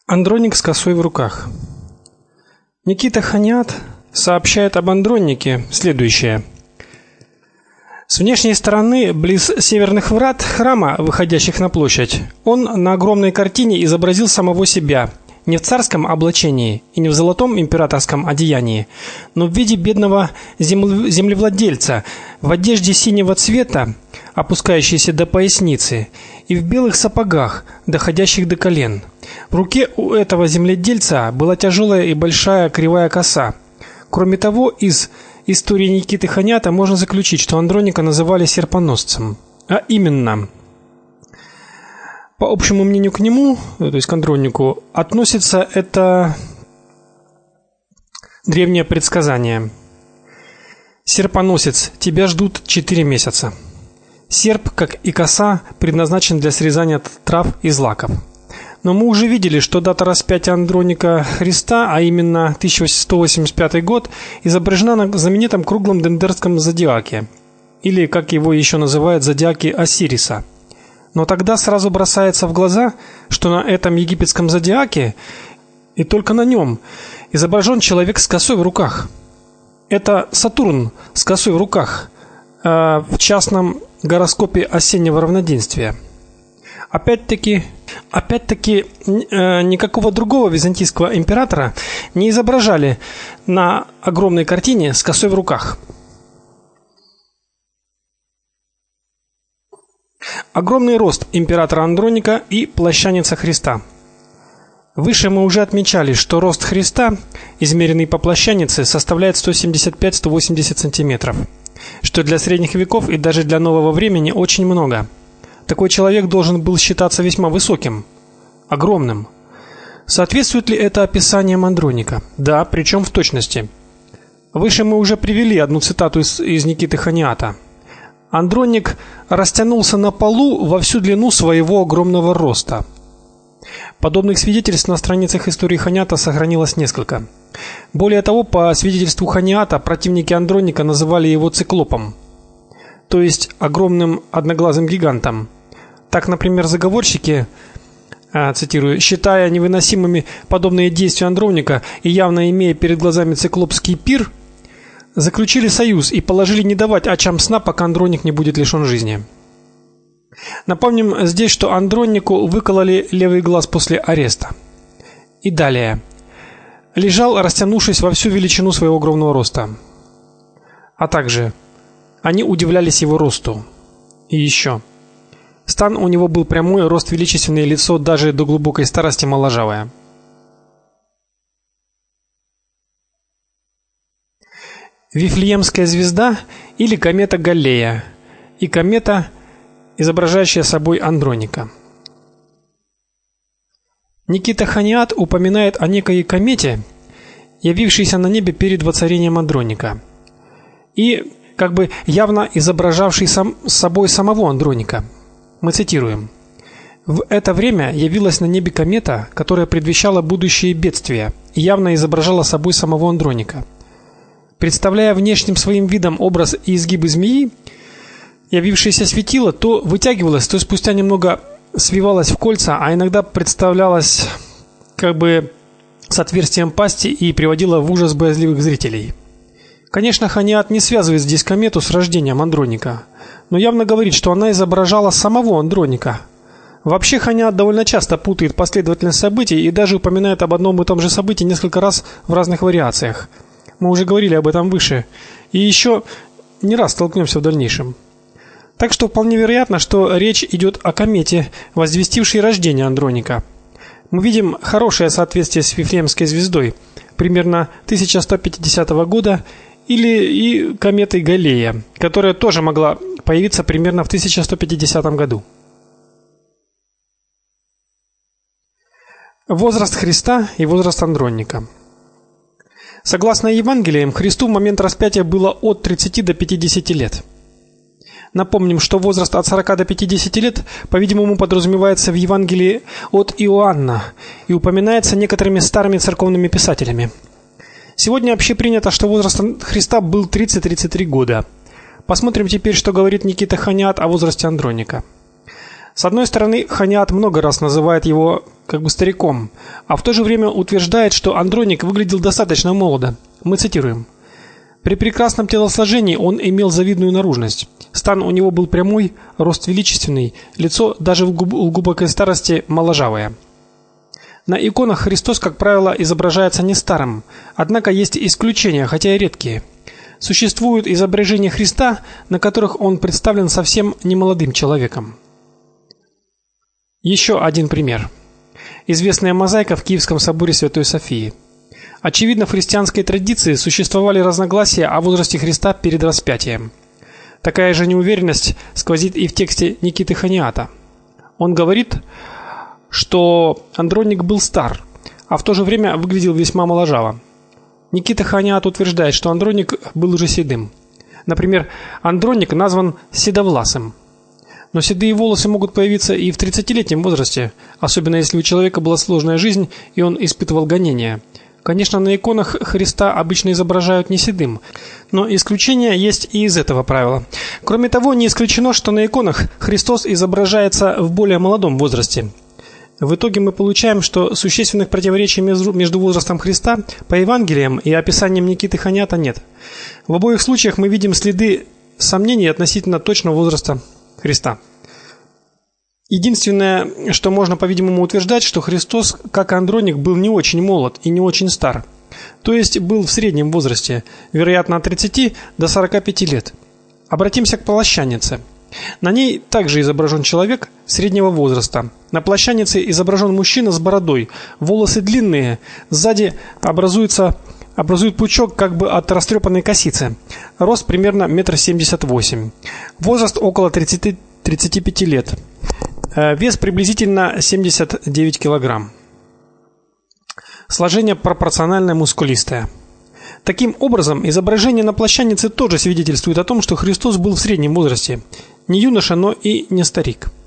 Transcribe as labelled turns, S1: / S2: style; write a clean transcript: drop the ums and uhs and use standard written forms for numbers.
S1: Андроник с косой в руках. Никита Хониат сообщает об Андронике следующее. С внешней стороны, близ северных врат храма, выходящих на площадь, он на огромной картине изобразил самого себя, не в царском облачении и не в золотом императорском одеянии, но в виде бедного землевладельца в одежде синего цвета, опускающейся до поясницы, и в белых сапогах, доходящих до колен. В руке у этого земледельца была тяжелая и большая кривая коса. Кроме того, из истории Никиты Хониата можно заключить, что Андроника называли серпоносцем. А именно, по общему мнению к нему, то есть к Андронику, относится это древнее предсказание. Серпоносец, тебя ждут 4 месяца. Серп, как и коса, предназначен для срезания трав и злаков. Но мы уже видели, что дата распятия Андроника Христа, а именно 1185 год, изображена на знаменитом круглом дендерском зодиаке, или, как его еще называют, зодиаке Осириса. Но тогда сразу бросается в глаза, что на этом египетском зодиаке, и только на нем, изображен человек с косой в руках. Это Сатурн с косой в руках, в частном гороскопе осеннего равноденствия. Опять-таки, никакого другого византийского императора не изображали на огромной картине с косой в руках. Огромный рост императора Андроника и плащаница Христа. Выше мы уже отмечали, что рост Христа, измеренный по плащанице, составляет 175-180 сантиметров, что для средних веков и даже для нового времени очень много. Такой человек должен был считаться весьма высоким, огромным. Соответствует ли это описаниям Андроника? Да, причем в точности. Выше мы уже привели одну цитату из Никиты Хониата. Андроник растянулся на полу во всю длину своего огромного роста. Подобных свидетельств на страницах истории Хониата сохранилось несколько. Более того, по свидетельству Хониата, противники Андроника называли его циклопом, то есть огромным одноглазым гигантом. Так, например, заговорщики, цитирую, считая невыносимыми подобные действия Андроника и явно имея перед глазами циклопский пир, заключили союз и положили не давать очам сна, пока Андроник не будет лишен жизни. Напомним здесь, что Андронику выкололи левый глаз после ареста. И далее. Лежал, растянувшись во всю величину своего огромного роста. А также они удивлялись его росту. И еще. Стан у него был прямой, рост величественный, лицо даже до глубокой старости моложавое. Вифлеемская звезда или комета Галлея и комета, изображающая собой Андроника. Никита Хониат упоминает о некой комете, явившейся на небе перед воцарением Андроника, и как бы явно изображавшей собой самого Андроника. Мы цитируем: в это время явилась на небе комета, которая предвещала будущие бедствия и явно изображала собой самого Андроника. Представляя внешним своим видом образ и изгибы змеи, явившееся светило то вытягивалось, то спустя немного свивалось в кольца, а иногда представлялось как бы с отверстием пасти и приводило в ужас боязливых зрителей. Конечно, Хониат не связывает здесь комету с рождением Андроника, но явно говорит, что она изображала самого Андроника. Вообще Хониат довольно часто путает последовательность событий и даже упоминает об одном и том же событии несколько раз в разных вариациях. Мы уже говорили об этом выше, и еще не раз столкнемся в дальнейшем. Так что вполне вероятно, что речь идет о комете, возвестившей рождение Андроника. Мы видим хорошее соответствие с Вифлеемской звездой, примерно 1150 года, или и кометой Галлея, которая тоже могла появиться примерно в 1150 году. Возраст Христа и возраст Андроника. Согласно Евангелиям, Христу в момент распятия было от 30 до 50 лет. Напомним, что возраст от 40 до 50 лет, по-видимому, подразумевается в Евангелии от Иоанна и упоминается некоторыми старыми церковными писателями. Сегодня общепринято, что возраст Христа был 30-33 года. Посмотрим теперь, что говорит Никита Хониат о возрасте Андроника. С одной стороны, Хониат много раз называет его стариком, а в то же время утверждает, что Андроник выглядел достаточно молодо. Мы цитируем: «При прекрасном телосложении он имел завидную наружность. Стан у него был прямой, рост величественный, лицо даже в глубокой старости моложавое». На иконах Христос, как правило, изображается не старым, однако есть исключения, хотя и редкие. Существуют изображения Христа, на которых он представлен совсем немолодым человеком. Еще один пример. Известная мозаика в Киевском соборе Святой Софии. Очевидно, в христианской традиции существовали разногласия о возрасте Христа перед распятием. Такая же неуверенность сквозит и в тексте Никиты Ханиата. Он говорит, что Андроник был стар, а в то же время выглядел весьма моложаво. Никита Ханиат утверждает, что Андроник был уже седым. Например, Андроник назван седовласым. Но седые волосы могут появиться и в 30-летнем возрасте, особенно если у человека была сложная жизнь и он испытывал гонения. Конечно, на иконах Христа обычно изображают не седым, но исключения есть и из этого правила. Кроме того, не исключено, что на иконах Христос изображается в более молодом возрасте. В итоге мы получаем, что существенных противоречий между возрастом Христа по Евангелиям и описанием Никиты Ханиата нет. В обоих случаях мы видим следы сомнений относительно точного возраста Христа. Единственное, что можно, по-видимому, утверждать, что Христос, как и Андроник, был не очень молод и не очень стар. То есть был в среднем возрасте, вероятно, от 30 до 45 лет. Обратимся к плащанице. На ней также изображен человек среднего возраста. На плащанице изображен мужчина с бородой, волосы длинные, сзади образует пучок как бы от растрепанной косицы. Рост примерно 1,78 м. Возраст около 30-35 лет. Вес приблизительно 79 килограмм. Сложение пропорциональное мускулистое. Таким образом, изображение на плащанице тоже свидетельствует о том, что Христос был в среднем возрасте, не юноша, но и не старик.